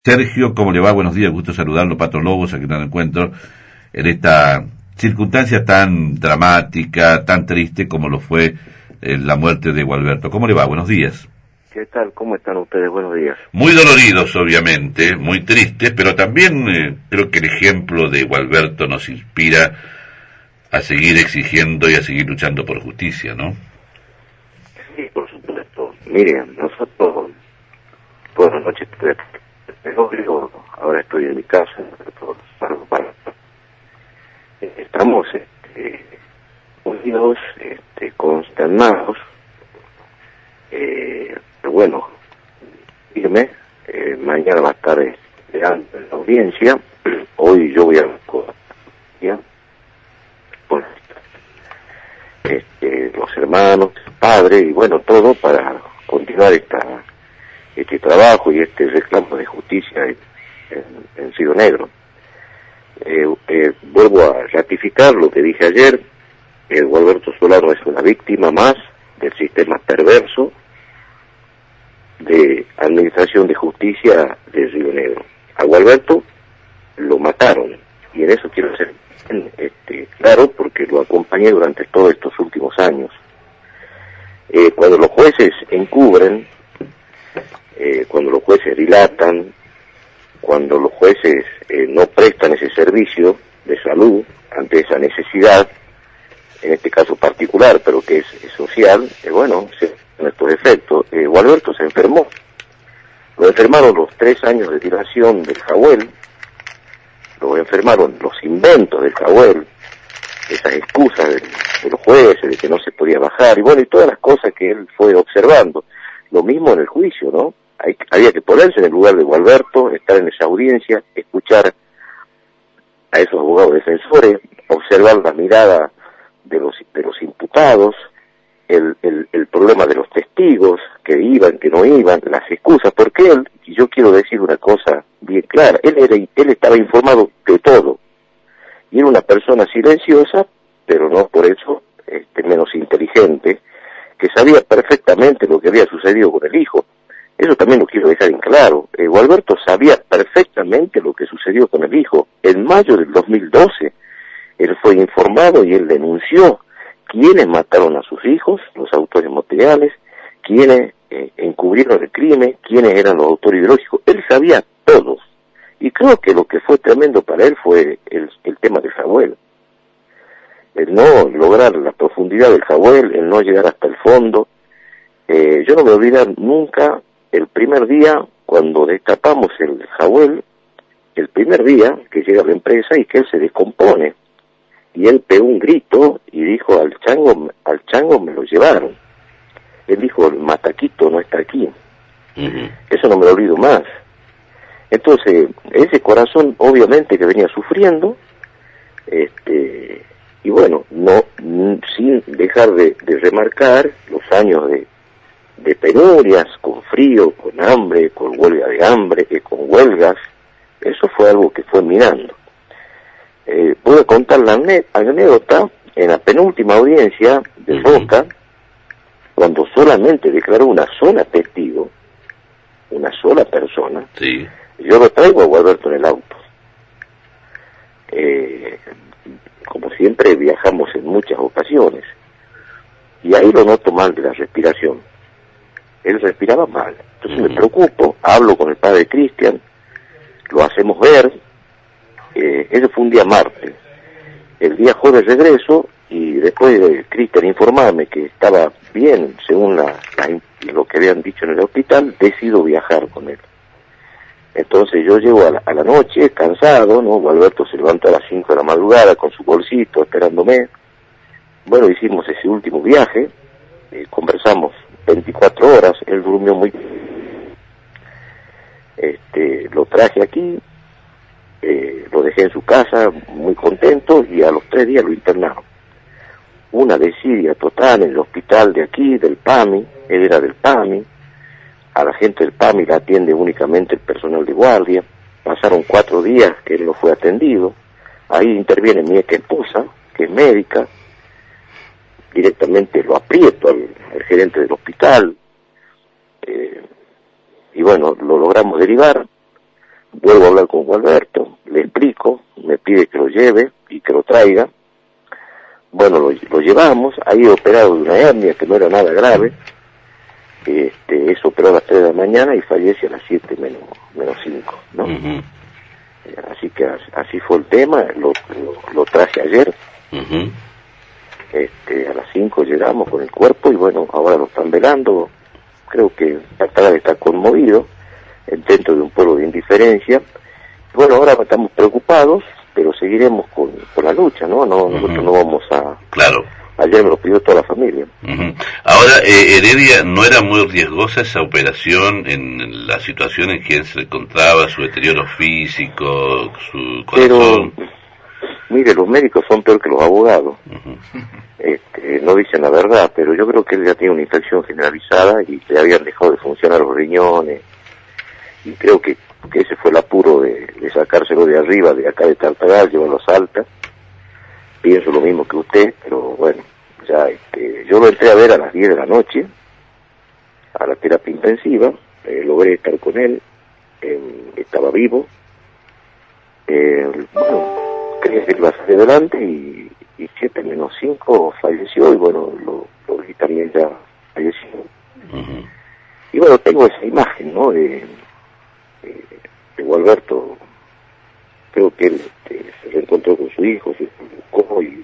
Sergio, ¿cómo le va? Buenos días, gusto saludarlo, Pato Lobos, aquí en el encuentro, en esta circunstancia tan dramática, tan triste como lo fue la muerte de Gualberto. ¿Cómo le va? Buenos días. ¿Qué tal? ¿Cómo están ustedes? Buenos días. Muy doloridos, obviamente, muy tristes, pero también creo que el ejemplo de Gualberto nos inspira a seguir exigiendo y a seguir luchando por justicia, ¿no? Sí, por supuesto. Miren, nosotros, por la noche estuve ahora estoy en mi casa, estamos unidos, consternados, pero bueno, firme, mañana va a estar esperando en la audiencia, hoy yo voy a la bueno, los hermanos, el padre y bueno, todo para continuar este trabajo y este reclamo de justicia en Río Negro. Vuelvo a ratificar lo que dije ayer. Gualberto Solano es una víctima más del sistema perverso de administración de justicia de Río Negro. A Gualberto lo mataron y en eso quiero ser claro porque lo acompañé durante todos estos últimos años. Cuando los jueces encubren, cuando los jueces dilatan, cuando los jueces no prestan ese servicio de salud ante esa necesidad, en este caso particular, pero que es social, bueno, estos efectos. Gualberto se enfermó. Lo enfermaron los 3 años de dilación del Jahuel, lo enfermaron los inventos del Jahuel, esas excusas de los jueces, de que no se podía bajar, y bueno, y todas las cosas que él fue observando. Lo mismo en el juicio, ¿no? Había que ponerse en el lugar de Gualberto, estar en esa audiencia, escuchar a esos abogados defensores, observar la mirada de los imputados, el problema de los testigos, que iban, que no iban, las excusas, porque él, y yo quiero decir una cosa bien clara, él estaba informado de todo, y era una persona silenciosa, pero no por eso menos inteligente, que sabía perfectamente lo que había sucedido con el hijo. Eso también lo quiero dejar en claro. Gualberto sabía perfectamente lo que sucedió con el hijo. En mayo del 2012, él fue informado y él denunció quiénes mataron a sus hijos, los autores materiales, quiénes encubrieron el crimen, quiénes eran los autores ideológicos. Él sabía todos. Y creo que lo que fue tremendo para él fue el tema del Jahuel. El no lograr la profundidad del Jahuel, el no llegar hasta el fondo. Yo no me voy a olvidar nunca el primer día cuando destapamos el Jahuel, el primer día que llega a la empresa y que él se descompone. Y él pegó un grito y dijo, al chango me lo llevaron. Él dijo, el mataquito no está aquí. Eso no me lo olvido más. Entonces, ese corazón obviamente que venía sufriendo, y bueno, no sin dejar de remarcar los años de penurias, con frío, con hambre, con huelga de hambre, con huelgas, eso fue algo que fue minando. Puedo contar la anécdota en la penúltima audiencia de Roca, cuando solamente declaró una sola testigo, una sola persona. Sí. Yo lo traigo a Gualberto en el auto. Como siempre viajamos en muchas ocasiones, y ahí lo noto mal de la respiración. Él respiraba mal. Entonces me preocupo, hablo con el padre Cristian, lo hacemos ver. Eso fue un día martes. El día jueves regreso y después de Cristian informarme que estaba bien según lo que habían dicho en el hospital, decido viajar con él. Entonces yo llego a la noche, cansado, ¿no? Gualberto se levantó a las 5 de la madrugada con su bolsito esperándome. Bueno, hicimos ese último viaje, conversamos 24 horas, él durmió muy bien. Lo traje aquí, lo dejé en su casa muy contento y a los 3 días lo internaron. Una desidia total en el hospital de aquí, del PAMI, él era del PAMI, a la gente del PAMI la atiende únicamente el personal de guardia. Pasaron 4 días que él no fue atendido, ahí interviene mi ex esposa, que es médica, directamente lo aprieto al gerente del hospital, y bueno, lo logramos derivar. vuelvo a hablar con Gualberto, le explico, me pide que lo lleve y que lo traiga. Bueno, lo llevamos, ahí operado de una hernia que no era nada grave. Es operado a las 3 de la mañana y fallece a las 7 menos 5, ¿no? Uh-huh. Así que así fue el tema, lo traje ayer. Uh-huh. A las 5 llegamos con el cuerpo y bueno, ahora lo están velando. Creo que Tartagal está conmovido, dentro de un pueblo de indiferencia. Bueno, ahora estamos preocupados, pero seguiremos con la lucha, ¿no? Nosotros no vamos a... Claro. Ayer me lo pidió toda la familia. Uh-huh. Ahora, Heredia, ¿no era muy riesgosa esa operación en la situación en que él se encontraba, su deterioro físico, su corazón? Pero, mire, los médicos son peor que los abogados. Uh-huh. No dicen la verdad, pero yo creo que él ya tiene una infección generalizada y le habían dejado de funcionar los riñones. Y creo que ese fue el apuro de sacárselo de arriba, de acá de Tartagal, llevarlo a Salta. Pienso lo mismo que usted, pero bueno, ya yo lo entré a ver a las 10 de la noche, a la terapia intensiva, logré estar con él, estaba vivo, bueno, creía que iba a salir adelante y 7 menos 5 falleció y bueno, lo vi también ya falleció. Uh-huh. Y bueno, tengo esa imagen, ¿no?, de Gualberto. Creo que él se reencontró con su hijo, se buscó y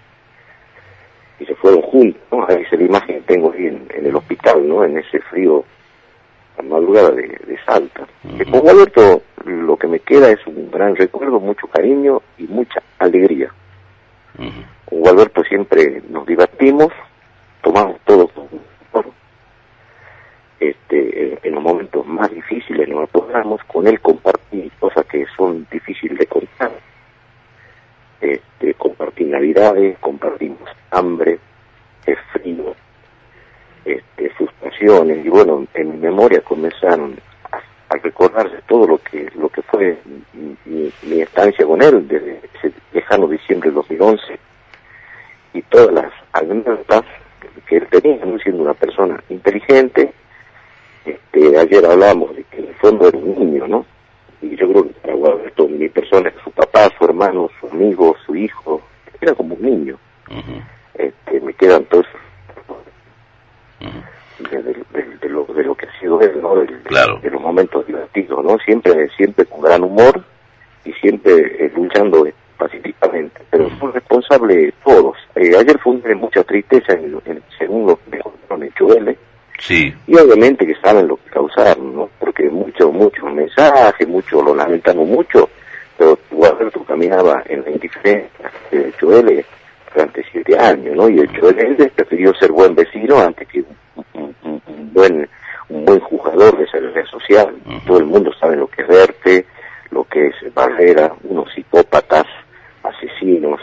se fueron juntos, ¿no? Esa es la imagen que tengo ahí en el hospital, ¿no? En ese frío a madrugada de Salta. Uh-huh. Con Gualberto lo que me queda es un gran recuerdo, mucho cariño y mucha alegría. Uh-huh. Con Gualberto siempre nos divertimos, tomamos todo con humor. En los momentos más difíciles nos apoyamos, con él compartí cosas que son difíciles de contar. Compartí navidades, compartimos hambre, frío, frustraciones, y bueno, en mi memoria comenzaron a recordarse todo lo que fue mi estancia con él desde ese lejano diciembre de 2011 y todas las anécdotas que él tenía, ¿no?, siendo una persona inteligente. Ayer hablamos de que en el fondo era un niño, ¿no? Y yo creo que para Gualberto, mi persona, su papá, su hermano, su amigo, su hijo, era como un niño. Uh-huh. Me quedan todos uh-huh. de lo que ha sido él, ¿no? Claro. De los momentos divertidos, ¿no? Siempre con gran humor y siempre luchando pacíficamente. Pero son responsables todos. Ayer fue un día de mucha tristeza según lo que me contaron en Chuele. Sí. Y obviamente que saben lo que causaron, ¿no? Porque muchos mensajes, muchos lo lamentamos mucho, pero Gualberto caminaba en la indiferencia de Choele durante 7 años, ¿no? Y el Choele prefirió ser buen vecino antes que un buen jugador de seguridad social. Uh-huh. Todo el mundo sabe lo que es Verte, lo que es Barrera, unos psicópatas, asesinos,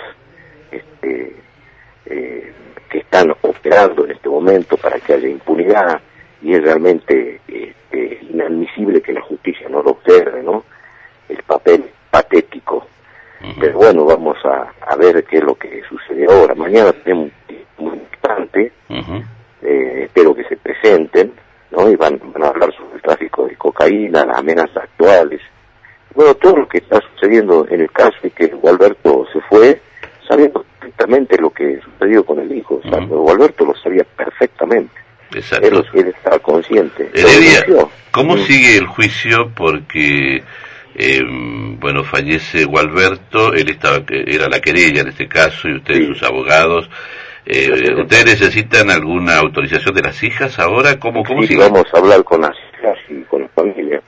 que están operando en este momento para que haya impunidad, y es realmente inadmisible que la justicia no lo observe, ¿no? El papel patético. Uh-huh. Pero bueno, vamos a ver qué es lo que sucede ahora. Mañana tenemos un instante, uh-huh. Espero que se presenten, ¿no? Y van a hablar sobre el tráfico de cocaína, las amenazas actuales. Bueno, todo lo que está sucediendo en el caso de que Gualberto se fue, sabiendo perfectamente lo que sucedió con el hijo. O sea, uh-huh. Gualberto lo sabía perfectamente. Exacto. Él estaba consciente. Heredia, ¿cómo sigue el juicio? Porque, bueno, fallece Gualberto, él era la querella en este caso, y ustedes, sus abogados. ¿Ustedes necesitan alguna autorización de las hijas ahora? ¿Cómo sí, sigue? Vamos a hablar con las hijas y con la familia.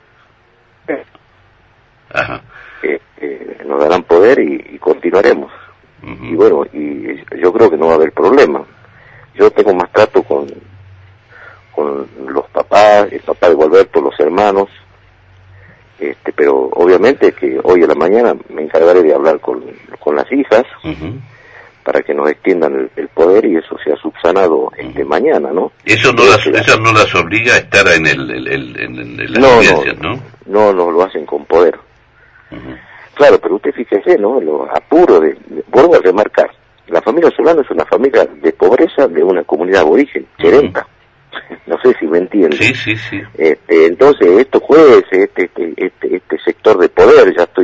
Ajá. Nos darán poder y continuaremos. Uh-huh. Y bueno, y yo creo que no va a haber problema. Yo tengo más trato con los papás, el papá de Gualberto, los hermanos, pero obviamente que hoy a la mañana me encargaré de hablar con las hijas, uh-huh. para que nos extiendan el poder y eso sea subsanado mañana, ¿no? Eso no las obliga a estar en las audiencias, ¿no? No, lo hacen con poder. Uh-huh. Claro, pero usted fíjese, ¿no? Lo apuro vuelvo a remarcar, la familia Solano es una familia de pobreza de una comunidad aborigen, Cherenta. Uh-huh. No sé si me entiende. Sí. Entonces, estos jueces, este sector de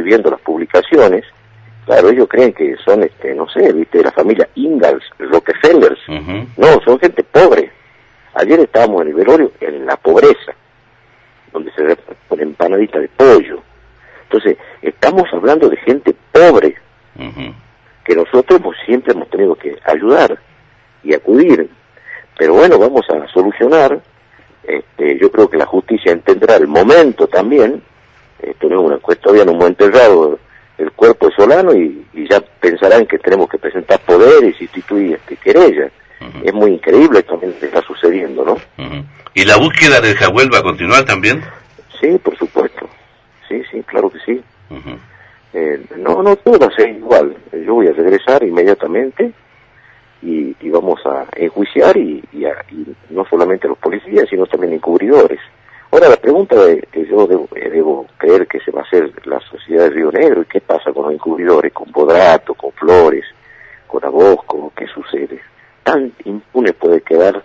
viendo las publicaciones, claro, ellos creen que son, no sé, viste, de la familia Ingalls, Rockefellers. No, son gente pobre. Ayer estábamos en el velorio, en la pobreza, donde se repone empanadita de pollo. Entonces, estamos hablando de gente pobre, que nosotros siempre hemos tenido que ayudar y acudir. Pero bueno, vamos a solucionar. Yo creo que la justicia entenderá el momento también. Todavía no hemos enterrado el cuerpo de Solano y ya pensarán que tenemos que presentar poderes y instituir querellas. Es muy increíble también lo que está sucediendo, ¿no? ¿Y la búsqueda del Jagüel va a continuar también? Sí, por supuesto. Sí, claro que sí. No todo va a ser igual. Yo voy a regresar inmediatamente y vamos a enjuiciar y no solamente a los policías, sino también encubridores. Ahora, la pregunta que yo debo creer que se va a hacer la sociedad de Río Negro, ¿y qué pasa con los encubridores, con Bodrato, con Flores, con Abosco? ¿Qué sucede? Tan impune puede quedar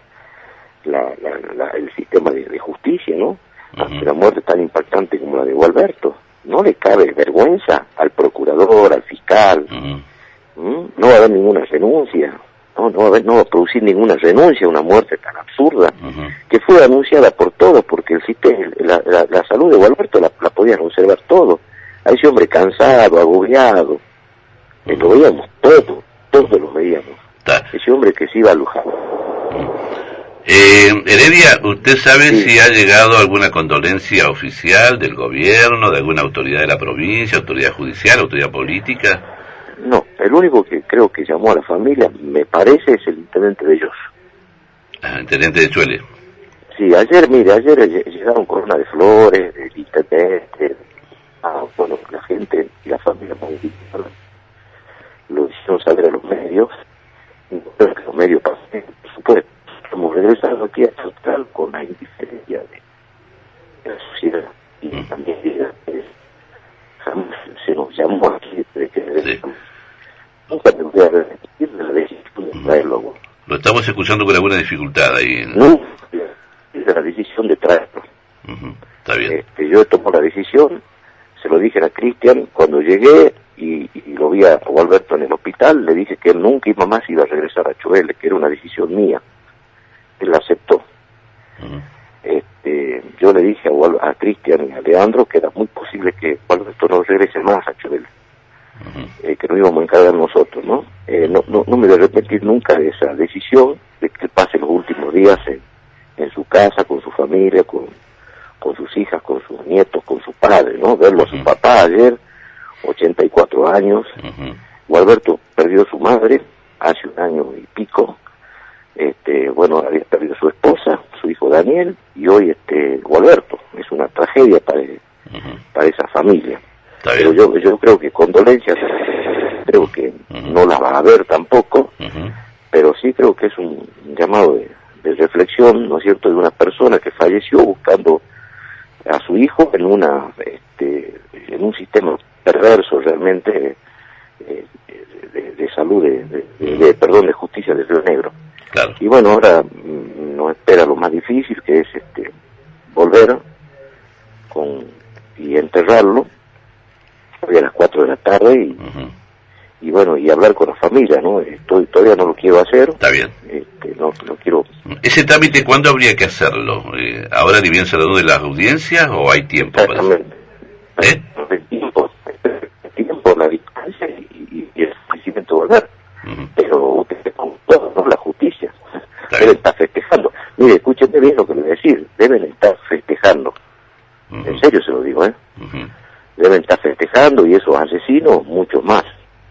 el sistema de justicia, ¿no? Ante la muerte tan impactante como la de Gualberto. No le cabe vergüenza al procurador, al fiscal. No va a haber ninguna renuncia. No va a producir ninguna renuncia a una muerte tan absurda, que fue anunciada por todos, porque el sistema, la salud de Gualberto la podían observar todos. A ese hombre cansado, agobiado, lo veíamos todos lo veíamos. Ese hombre que se iba a Luján. Heredia, ¿usted sabe si ha llegado alguna condolencia oficial del gobierno, de alguna autoridad de la provincia, autoridad judicial, autoridad política? No, el único que creo que llamó a la familia, me parece, es el intendente de ellos. Intendente de Chuele. Sí, ayer llegaron corona de flores, del intendente, la gente y la familia lo hicieron saber a los medios, y creo que los medios pasen, por supuesto. Hemos regresado aquí a Total con la indiferencia de la sociedad y también jamás se nos llamó aquí de que nunca me voy a arrepentir de la decisión de traerlo. Lo estamos escuchando con alguna dificultad ahí. No, es de la decisión de traerlo. Está bien. Yo tomo la decisión, se lo dije a Cristian cuando llegué y lo vi a Gualberto en el hospital, le dije que él nunca y mamá se iba a regresar a Chuele, que era una decisión mía. Él la aceptó. Yo le dije a Cristian y a Leandro que era muy posible que Gualberto no regrese más a Chuele, que nos íbamos a encargar nosotros, ¿no? No me voy a arrepentir nunca de esa decisión, de que pase los últimos días en su casa, con su familia, con sus hijas, con sus nietos, con su padre, ¿no? Verlo a su papá ayer, 84 años. Gualberto perdió a su madre hace 1 año y pico. Había perdido a su esposa, su hijo Daniel, y hoy Gualberto. Es una tragedia para esa familia. Pero yo creo que condolencias, creo que no las va a haber tampoco, pero sí creo que es un llamado de reflexión, ¿no es cierto?, de una persona que falleció buscando a su hijo en un sistema perverso realmente de salud, de justicia de Río Negro. Claro. Y bueno, ahora nos espera lo más difícil, que es volver y enterrarlo hoy a las 4 de la tarde y hablar con la familia, ¿no? Todavía no lo quiero hacer. Está bien. No quiero. ¿Ese trámite cuándo habría que hacerlo? ¿Ahora ni bien se lo de las audiencias o hay tiempo? Exactamente. El tiempo, la distancia y el ofrecimiento de volver. Pero ustedes con todo, ¿no? La justicia deben estar festejando. Mire, escúchenme bien lo que le voy a decir. Deben estar festejando. En serio se lo digo, Deben estar festejando, y esos asesinos mucho más.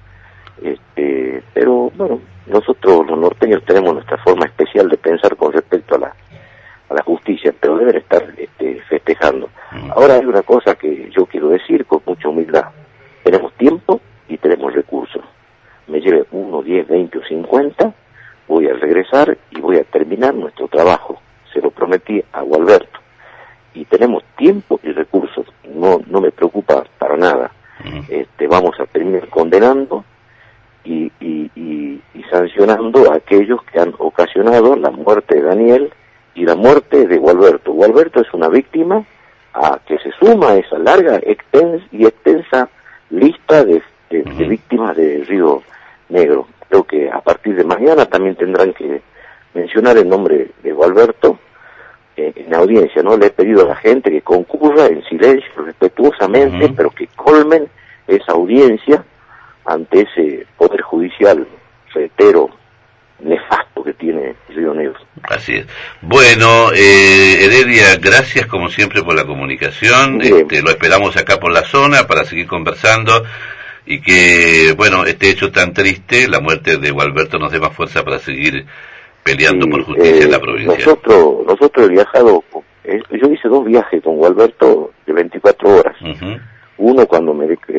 Pero bueno, nosotros los norteños tenemos nuestra forma especial de pensar con respecto a la justicia, pero deben estar festejando. Ahora hay una cosa que yo quiero decir con mucha humildad: tenemos tiempo y tenemos recursos. Me lleve 1, 10, 20 o 50, voy a regresar y voy a terminar nuestro trabajo. Se lo prometí a Gualberto. Y tenemos tiempo y recursos. No me preocupa para nada. Vamos a terminar condenando y sancionando a aquellos que han ocasionado la muerte de Daniel y la muerte de Gualberto. Gualberto es una víctima que se suma a esa larga y extensa lista de víctimas de Río Negro. Creo que a partir de mañana también tendrán que mencionar el nombre de Gualberto en audiencia, ¿no? Le he pedido a la gente que concurra en silencio, respetuosamente, pero que colmen esa audiencia ante ese poder judicial reitero, nefasto que tiene Río Negro. Así es. Bueno, Heredia, gracias como siempre por la comunicación. Lo esperamos acá por la zona para seguir conversando y que, bueno, este hecho tan triste, la muerte de Gualberto, nos dé más fuerza para seguir peleando por justicia en la provincia. Nosotros he viajado, yo hice 2 viajes con Gualberto de 24 horas. Uno cuando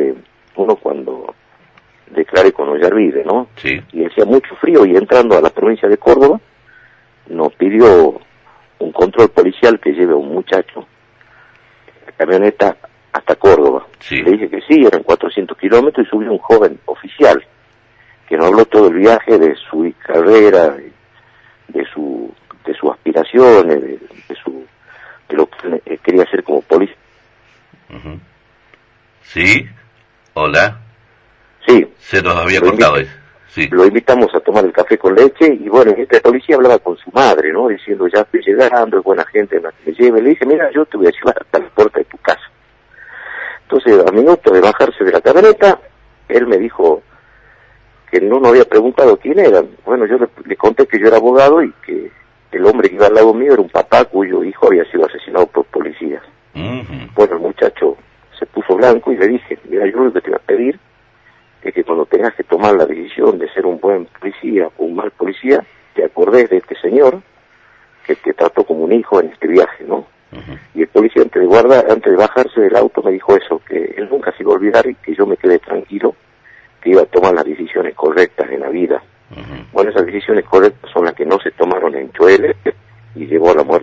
declaré con Ollarvide, ¿no? Sí. Y hacía mucho frío y entrando a la provincia de Córdoba nos pidió un control policial que lleve a un muchacho la camioneta hasta Córdoba. Sí. Le dije que sí, eran 400 kilómetros y subió un joven oficial que nos habló todo el viaje de su carrera, de sus aspiraciones, de lo que quería hacer como policía. Sí, hola. Sí. Se nos había cortado eso. Sí. Lo invitamos a tomar el café con leche y bueno, este policía hablaba con su madre, ¿no? Diciendo, ya estoy llegando, es buena gente la que me lleve. Le dije, mira, yo te voy a llevar hasta la puerta de tu casa. Entonces, a minutos de bajarse de la camioneta, él me dijo que no nos había preguntado quién era. Bueno, yo le conté que yo era abogado y que el hombre que iba al lado mío era un papá cuyo hijo había sido asesinado por policías. Bueno, el muchacho se puso blanco y le dije, mira, yo lo que te voy a pedir es que cuando tengas que tomar la decisión de ser un buen policía o un mal policía, te acordes de este señor que te trató como un hijo en este viaje, ¿no? Y el policía antes de bajarse del auto me dijo eso, que él nunca se iba a olvidar y que yo me quedé tranquilo, que iba a tomar las decisiones correctas en la vida. Bueno, esas decisiones correctas son las que no se tomaron en Choele y llevó a la muerte